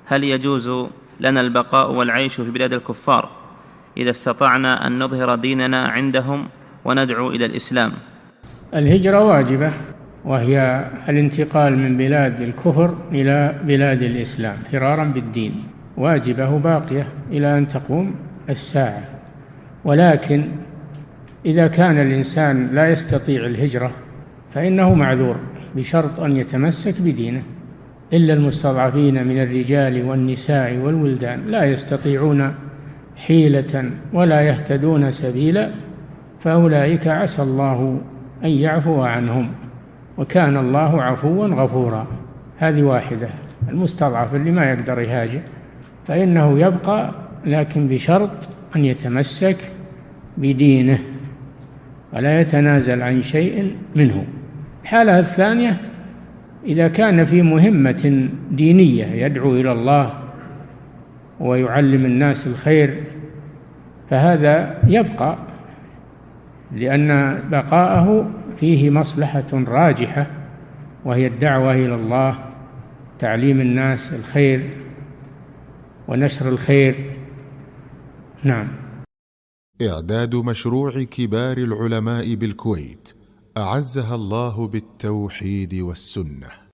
هل يجوز لنا البقاء والعيش في بلاد الكفار إذا استطعنا أن نظهر ديننا عندهم وندعو إلى الإسلام؟ الهجرة واجبة، وهي الانتقال من بلاد الكفر إلى بلاد الإسلام فرارا بالدين، واجبة باقية إلى أن تقوم الساعة. ولكن إذا كان الإنسان لا يستطيع الهجرة فإنه معذور بشرط أن يتمسك بدينه، إلا المستضعفين من الرجال والنساء والولدان لا يستطيعون حيلة ولا يهتدون سبيلا، فأولئك عسى الله أن يعفو عنهم، وكان الله عفوا غفورا. هذه واحدة. المستضعف اللي ما يقدر يهاجر فإنه يبقى، لكن بشرط أن يتمسك بدينه ولا يتنازل عن شيء منه. الحالة الثانية إذا كان في مهمة دينية يدعو إلى الله ويعلم الناس الخير فهذا يبقى، لأن بقاءه فيه مصلحة راجحة، وهي الدعوة إلى الله، تعليم الناس الخير ونشر الخير. نعم. إعداد مشروع كبار العلماء بالكويت أعزها الله بالتوحيد والسنة.